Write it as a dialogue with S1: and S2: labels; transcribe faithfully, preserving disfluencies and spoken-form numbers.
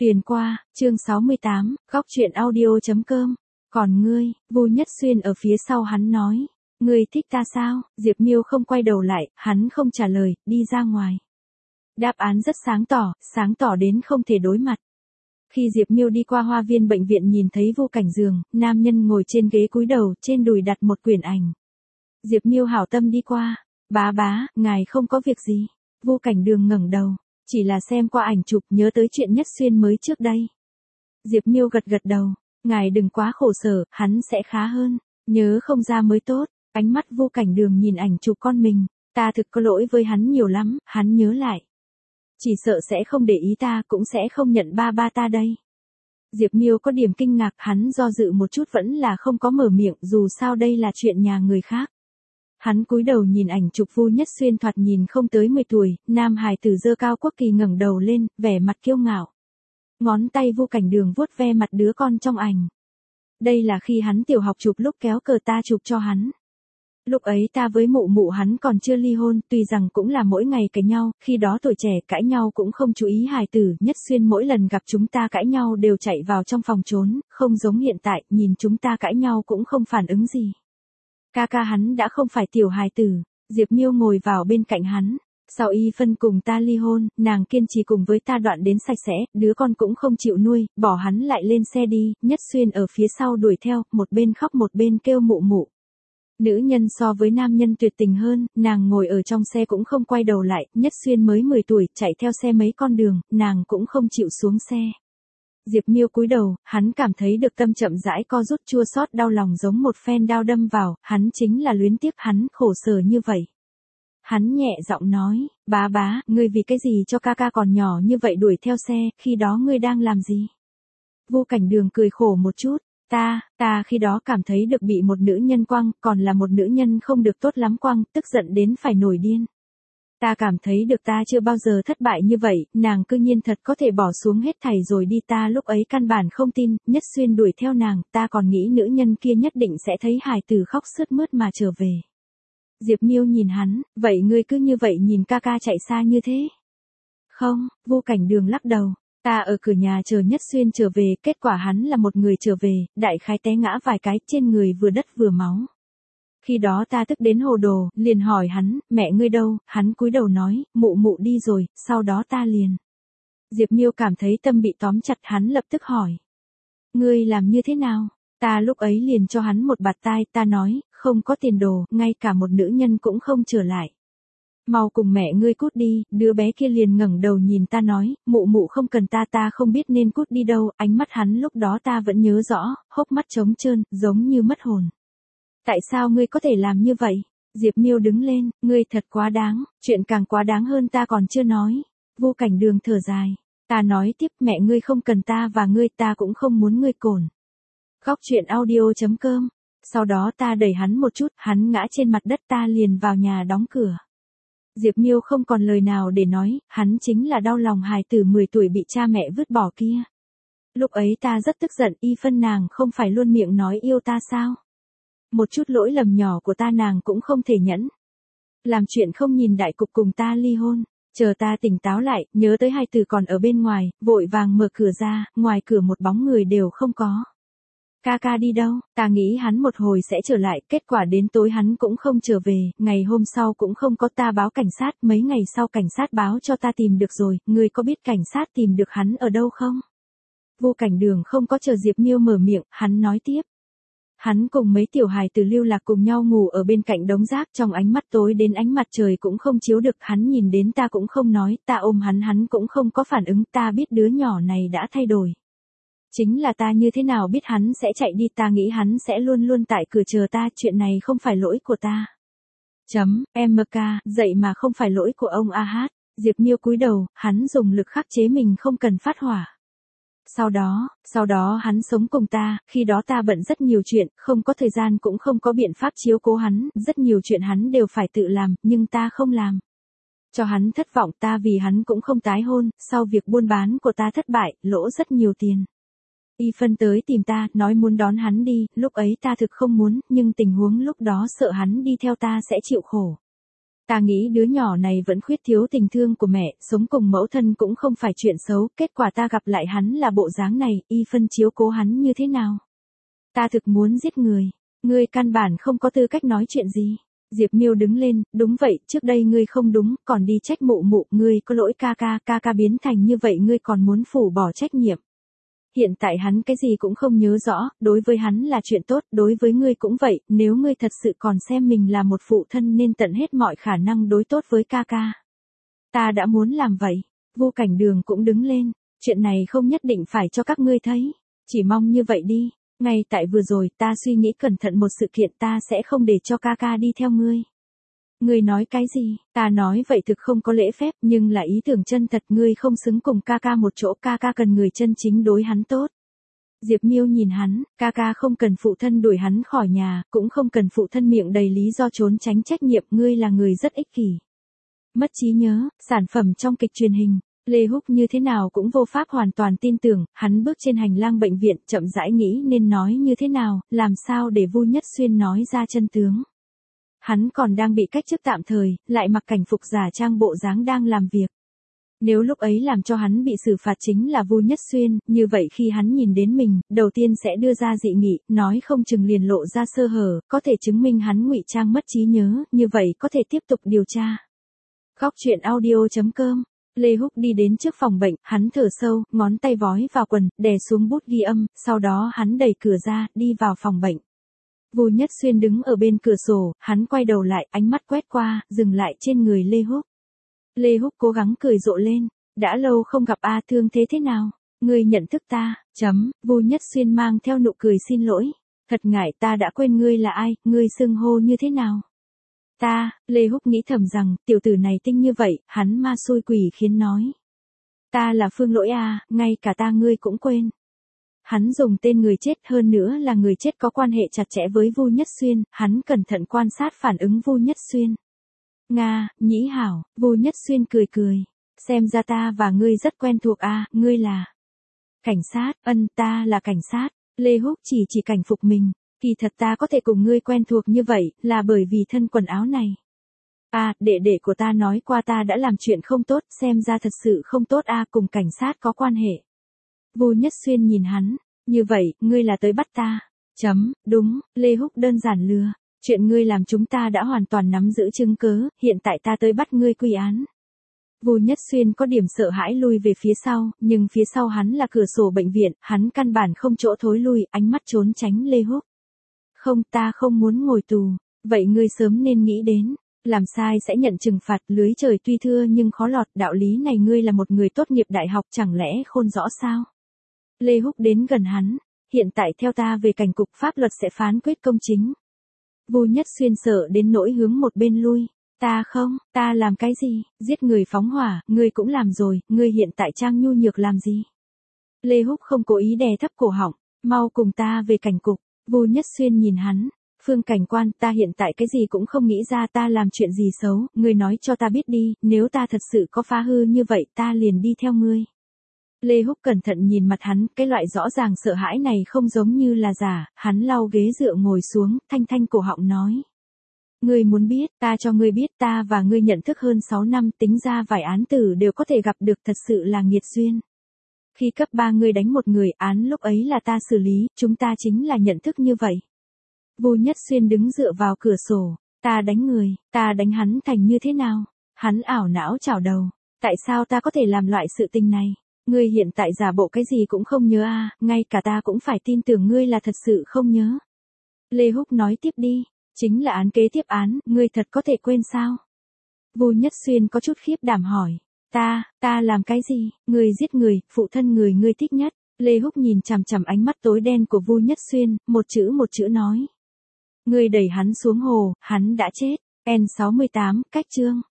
S1: Tuyền qua, chương sáu mươi tám, góc chuyện audio.com. Còn ngươi, Vu Nhất Xuyên ở phía sau hắn nói. Ngươi thích ta sao? Diệp Miêu không quay đầu lại, hắn không trả lời, đi ra ngoài. Đáp án rất sáng tỏ, sáng tỏ đến không thể đối mặt. Khi Diệp Miêu đi qua hoa viên bệnh viện nhìn thấy Vu Cảnh giường, nam nhân ngồi trên ghế cúi đầu, trên đùi đặt một quyển ảnh. Diệp Miêu hảo tâm đi qua. Bá bá, ngài không có việc gì. Vu Cảnh Đường ngẩng đầu. Chỉ là xem qua ảnh chụp nhớ tới chuyện Nhất Xuyên mới trước đây. Diệp Miêu gật gật đầu. Ngài đừng quá khổ sở, hắn sẽ khá hơn. Nhớ không ra mới tốt. Ánh mắt Vu Cảnh Đường nhìn ảnh chụp con mình. Ta thực có lỗi với hắn nhiều lắm, hắn nhớ lại. Chỉ sợ sẽ không để ý ta, cũng sẽ không nhận ba ba ta đây. Diệp Miêu có điểm kinh ngạc, hắn do dự một chút vẫn là không có mở miệng, dù sao đây là chuyện nhà người khác. Hắn cúi đầu nhìn ảnh chụp Vu Nhất Xuyên thoạt nhìn không tới mười tuổi, nam hài tử dơ cao quốc kỳ ngẩng đầu lên, vẻ mặt kiêu ngạo. Ngón tay Vu Cảnh Đường vuốt ve mặt đứa con trong ảnh. Đây là khi hắn tiểu học chụp lúc kéo cờ ta chụp cho hắn. Lúc ấy ta với mụ mụ hắn còn chưa ly hôn, tuy rằng cũng là mỗi ngày cãi nhau, khi đó tuổi trẻ cãi nhau cũng không chú ý hài tử, Nhất Xuyên mỗi lần gặp chúng ta cãi nhau đều chạy vào trong phòng trốn, không giống hiện tại, nhìn chúng ta cãi nhau cũng không phản ứng gì. Ca ca hắn đã không phải tiểu hài tử. Diệp Miêu ngồi vào bên cạnh hắn. Sau Y Phân cùng ta ly hôn, nàng kiên trì cùng với ta đoạn đến sạch sẽ, đứa con cũng không chịu nuôi, bỏ hắn lại lên xe đi, Nhất Xuyên ở phía sau đuổi theo, một bên khóc một bên kêu mụ mụ. Nữ nhân so với nam nhân tuyệt tình hơn, nàng ngồi ở trong xe cũng không quay đầu lại, Nhất Xuyên mới mười tuổi, chạy theo xe mấy con đường, nàng cũng không chịu xuống xe. Diệp Miêu cúi đầu, hắn cảm thấy được tâm chậm rãi co rút, chua xót đau lòng giống một phen đao đâm vào, hắn chính là luyến tiếc hắn, khổ sở như vậy. Hắn nhẹ giọng nói, bá bá, ngươi vì cái gì cho ca ca còn nhỏ như vậy đuổi theo xe, khi đó ngươi đang làm gì? Vu Cảnh Đường cười khổ một chút, ta, ta khi đó cảm thấy được bị một nữ nhân quăng, còn là một nữ nhân không được tốt lắm quăng, tức giận đến phải nổi điên. Ta cảm thấy được ta chưa bao giờ thất bại như vậy, nàng cư nhiên thật có thể bỏ xuống hết thảy rồi đi, ta lúc ấy căn bản không tin, Nhất Xuyên đuổi theo nàng, ta còn nghĩ nữ nhân kia nhất định sẽ thấy hài tử khóc sướt mướt mà trở về. Diệp Miêu nhìn hắn, vậy ngươi cứ như vậy nhìn ca ca chạy xa như thế? Không, Vu Cảnh Đường lắc đầu, ta ở cửa nhà chờ Nhất Xuyên trở về, kết quả hắn là một người trở về, đại khái té ngã vài cái, trên người vừa đất vừa máu. Khi đó ta tức đến hồ đồ, liền hỏi hắn, mẹ ngươi đâu, hắn cúi đầu nói, mụ mụ đi rồi, sau đó ta liền. Diệp Miêu cảm thấy tâm bị tóm chặt, hắn lập tức hỏi. Ngươi làm như thế nào? Ta lúc ấy liền cho hắn một bạt tai, ta nói, không có tiền đồ, ngay cả một nữ nhân cũng không trở lại. Mau cùng mẹ ngươi cút đi, đứa bé kia liền ngẩng đầu nhìn ta nói, mụ mụ không cần ta, ta không biết nên cút đi đâu, ánh mắt hắn lúc đó ta vẫn nhớ rõ, hốc mắt trống trơn, giống như mất hồn. Tại sao ngươi có thể làm như vậy? Diệp Miêu đứng lên, ngươi thật quá đáng, chuyện càng quá đáng hơn ta còn chưa nói. Vu Cảnh Đường thở dài, ta nói tiếp, mẹ ngươi không cần ta và ngươi, ta cũng không muốn ngươi cồn. Góc chuyện audio.com. Sau đó ta đẩy hắn một chút, hắn ngã trên mặt đất, ta liền vào nhà đóng cửa. Diệp Miêu không còn lời nào để nói, hắn chính là đau lòng hài tử mười tuổi bị cha mẹ vứt bỏ kia. Lúc ấy ta rất tức giận, Y Phân nàng không phải luôn miệng nói yêu ta sao? Một chút lỗi lầm nhỏ của ta nàng cũng không thể nhẫn. Làm chuyện không nhìn đại cục cùng ta ly hôn. Chờ ta tỉnh táo lại, nhớ tới hai từ còn ở bên ngoài, vội vàng mở cửa ra, ngoài cửa một bóng người đều không có. Ca ca đi đâu? Ta nghĩ hắn một hồi sẽ trở lại, kết quả đến tối hắn cũng không trở về, ngày hôm sau cũng không có, ta báo cảnh sát, mấy ngày sau cảnh sát báo cho ta tìm được rồi, ngươi có biết cảnh sát tìm được hắn ở đâu không? Vu Cảnh Đường không có chờ Diệp Miêu mở miệng, hắn nói tiếp. Hắn cùng mấy tiểu hài tử lưu lạc cùng nhau ngủ ở bên cạnh đống rác, trong ánh mắt tối đến ánh mặt trời cũng không chiếu được, hắn nhìn đến ta cũng không nói, ta ôm hắn hắn cũng không có phản ứng, ta biết đứa nhỏ này đã thay đổi. Chính là ta như thế nào biết hắn sẽ chạy đi, ta nghĩ hắn sẽ luôn luôn tại cửa chờ ta, chuyện này không phải lỗi của ta. Chấm, em ca, dậy mà không phải lỗi của ông a hát. Diệp Miêu cúi đầu, hắn dùng lực khắc chế mình không cần phát hỏa. Sau đó, sau đó hắn sống cùng ta, khi đó ta bận rất nhiều chuyện, không có thời gian cũng không có biện pháp chiếu cố hắn, rất nhiều chuyện hắn đều phải tự làm, nhưng ta không làm. Cho hắn thất vọng, ta vì hắn cũng không tái hôn, sau việc buôn bán của ta thất bại, lỗ rất nhiều tiền. Y Phân tới tìm ta, nói muốn đón hắn đi, lúc ấy ta thực không muốn, nhưng tình huống lúc đó sợ hắn đi theo ta sẽ chịu khổ. Ta nghĩ đứa nhỏ này vẫn khuyết thiếu tình thương của mẹ, sống cùng mẫu thân cũng không phải chuyện xấu, kết quả ta gặp lại hắn là bộ dáng này, y phân chiếu cố hắn như thế nào. Ta thực muốn giết người, ngươi căn bản không có tư cách nói chuyện gì. Diệp Miêu đứng lên, đúng vậy, trước đây ngươi không đúng, còn đi trách mụ mụ, ngươi có lỗi ca ca, ca ca biến thành như vậy ngươi còn muốn phủ bỏ trách nhiệm. Hiện tại hắn cái gì cũng không nhớ rõ, đối với hắn là chuyện tốt, đối với ngươi cũng vậy, nếu ngươi thật sự còn xem mình là một phụ thân nên tận hết mọi khả năng đối tốt với ca ca. Ta đã muốn làm vậy. Vu Cảnh Đường cũng đứng lên, chuyện này không nhất định phải cho các ngươi thấy, chỉ mong như vậy đi. Ngay tại vừa rồi ta suy nghĩ cẩn thận một sự kiện, ta sẽ không để cho ca ca đi theo ngươi. Ngươi nói cái gì? Ta nói vậy thực không có lễ phép, nhưng là ý tưởng chân thật, ngươi không xứng cùng ca ca một chỗ, ca ca cần người chân chính đối hắn tốt. Diệp Miêu nhìn hắn, ca ca không cần phụ thân đuổi hắn khỏi nhà, cũng không cần phụ thân miệng đầy lý do trốn tránh trách nhiệm, ngươi là người rất ích kỷ. Mất trí nhớ, sản phẩm trong kịch truyền hình. Lê Húc như thế nào cũng vô pháp hoàn toàn tin tưởng, hắn bước trên hành lang bệnh viện, chậm rãi nghĩ nên nói như thế nào, làm sao để Vu Nhất Xuyên nói ra chân tướng. Hắn còn đang bị cách chức tạm thời, lại mặc cảnh phục giả trang bộ dáng đang làm việc. Nếu lúc ấy làm cho hắn bị xử phạt chính là Vu Nhất Xuyên, như vậy khi hắn nhìn đến mình, đầu tiên sẽ đưa ra dị nghị, nói không chừng liền lộ ra sơ hở, có thể chứng minh hắn ngụy trang mất trí nhớ, như vậy có thể tiếp tục điều tra. Góc truyện audio chấm com. Lê Húc đi đến trước phòng bệnh, hắn thở sâu, ngón tay vói vào quần, đè xuống bút ghi âm, sau đó hắn đẩy cửa ra, đi vào phòng bệnh. Vu Nhất Xuyên đứng ở bên cửa sổ, hắn quay đầu lại, ánh mắt quét qua, dừng lại trên người Lê Húc. Lê Húc cố gắng cười rộ lên, đã lâu không gặp a, thương thế thế nào? Ngươi nhận thức ta, chấm, Vu Nhất Xuyên mang theo nụ cười xin lỗi. Thật ngại, ta đã quên ngươi là ai, ngươi xưng hô như thế nào? Ta, Lê Húc nghĩ thầm rằng, tiểu tử này tinh như vậy, hắn ma xui quỷ khiến nói. Ta là Phương Lỗi a, ngay cả ta ngươi cũng quên. Hắn dùng tên người chết, hơn nữa là người chết có quan hệ chặt chẽ với Vu Nhất Xuyên, hắn cẩn thận quan sát phản ứng Vu Nhất Xuyên. Nga, nhĩ hảo, Vu Nhất Xuyên cười cười. Xem ra ta và ngươi rất quen thuộc a, ngươi là cảnh sát, ân, ta là cảnh sát. Lê Húc chỉ chỉ cảnh phục mình. Kỳ thật ta có thể cùng ngươi quen thuộc như vậy, là bởi vì thân quần áo này. À, đệ đệ của ta nói qua ta đã làm chuyện không tốt, xem ra thật sự không tốt a, cùng cảnh sát có quan hệ. Vu Nhất Xuyên nhìn hắn, như vậy, ngươi là tới bắt ta. Chấm, đúng, Lê Húc đơn giản lừa. Chuyện ngươi làm chúng ta đã hoàn toàn nắm giữ chứng cớ, hiện tại ta tới bắt ngươi quy án. Vu Nhất Xuyên có điểm sợ hãi lui về phía sau, nhưng phía sau hắn là cửa sổ bệnh viện, hắn căn bản không chỗ thối lui, ánh mắt trốn tránh Lê Húc. Không, ta không muốn ngồi tù. Vậy ngươi sớm nên nghĩ đến, làm sai sẽ nhận trừng phạt, lưới trời tuy thưa nhưng khó lọt, đạo lý này ngươi là một người tốt nghiệp đại học chẳng lẽ khôn rõ sao? Lê Húc đến gần hắn, hiện tại theo ta về cảnh cục, pháp luật sẽ phán quyết công chính. Vu Nhất Xuyên sợ đến nỗi hướng một bên lui. Ta không, ta làm cái gì, giết người phóng hỏa, ngươi cũng làm rồi, ngươi hiện tại trang nhu nhược làm gì? Lê Húc không cố ý đè thấp cổ họng, mau cùng ta về cảnh cục. Vu Nhất Xuyên nhìn hắn, Phương cảnh quan, ta hiện tại cái gì cũng không nghĩ ra, ta làm chuyện gì xấu, ngươi nói cho ta biết đi, nếu ta thật sự có phá hư như vậy ta liền đi theo ngươi. Lê Húc cẩn thận nhìn mặt hắn, cái loại rõ ràng sợ hãi này không giống như là giả, hắn lau ghế dựa ngồi xuống, thanh thanh cổ họng nói. Ngươi muốn biết, ta cho ngươi biết, ta và ngươi nhận thức hơn sáu năm, tính ra vài án tử đều có thể gặp được, thật sự là nghiệt duyên. Khi cấp ba ngươi đánh một người, án lúc ấy là ta xử lý, chúng ta chính là nhận thức như vậy. Vu Nhất Xuyên đứng dựa vào cửa sổ, ta đánh người, ta đánh hắn thành như thế nào? Hắn ảo não chảo đầu, tại sao ta có thể làm loại sự tình này? Ngươi hiện tại giả bộ cái gì cũng không nhớ a, ngay cả ta cũng phải tin tưởng ngươi là thật sự không nhớ. Lê Húc nói tiếp đi, chính là án kế tiếp án, ngươi thật có thể quên sao? Vu Nhất Xuyên có chút khiếp đảm hỏi, ta, ta làm cái gì? Ngươi giết người, phụ thân người ngươi thích nhất. Lê Húc nhìn chằm chằm ánh mắt tối đen của Vu Nhất Xuyên, một chữ một chữ nói. Ngươi đẩy hắn xuống hồ, hắn đã chết. N sáu mươi tám, cách chương.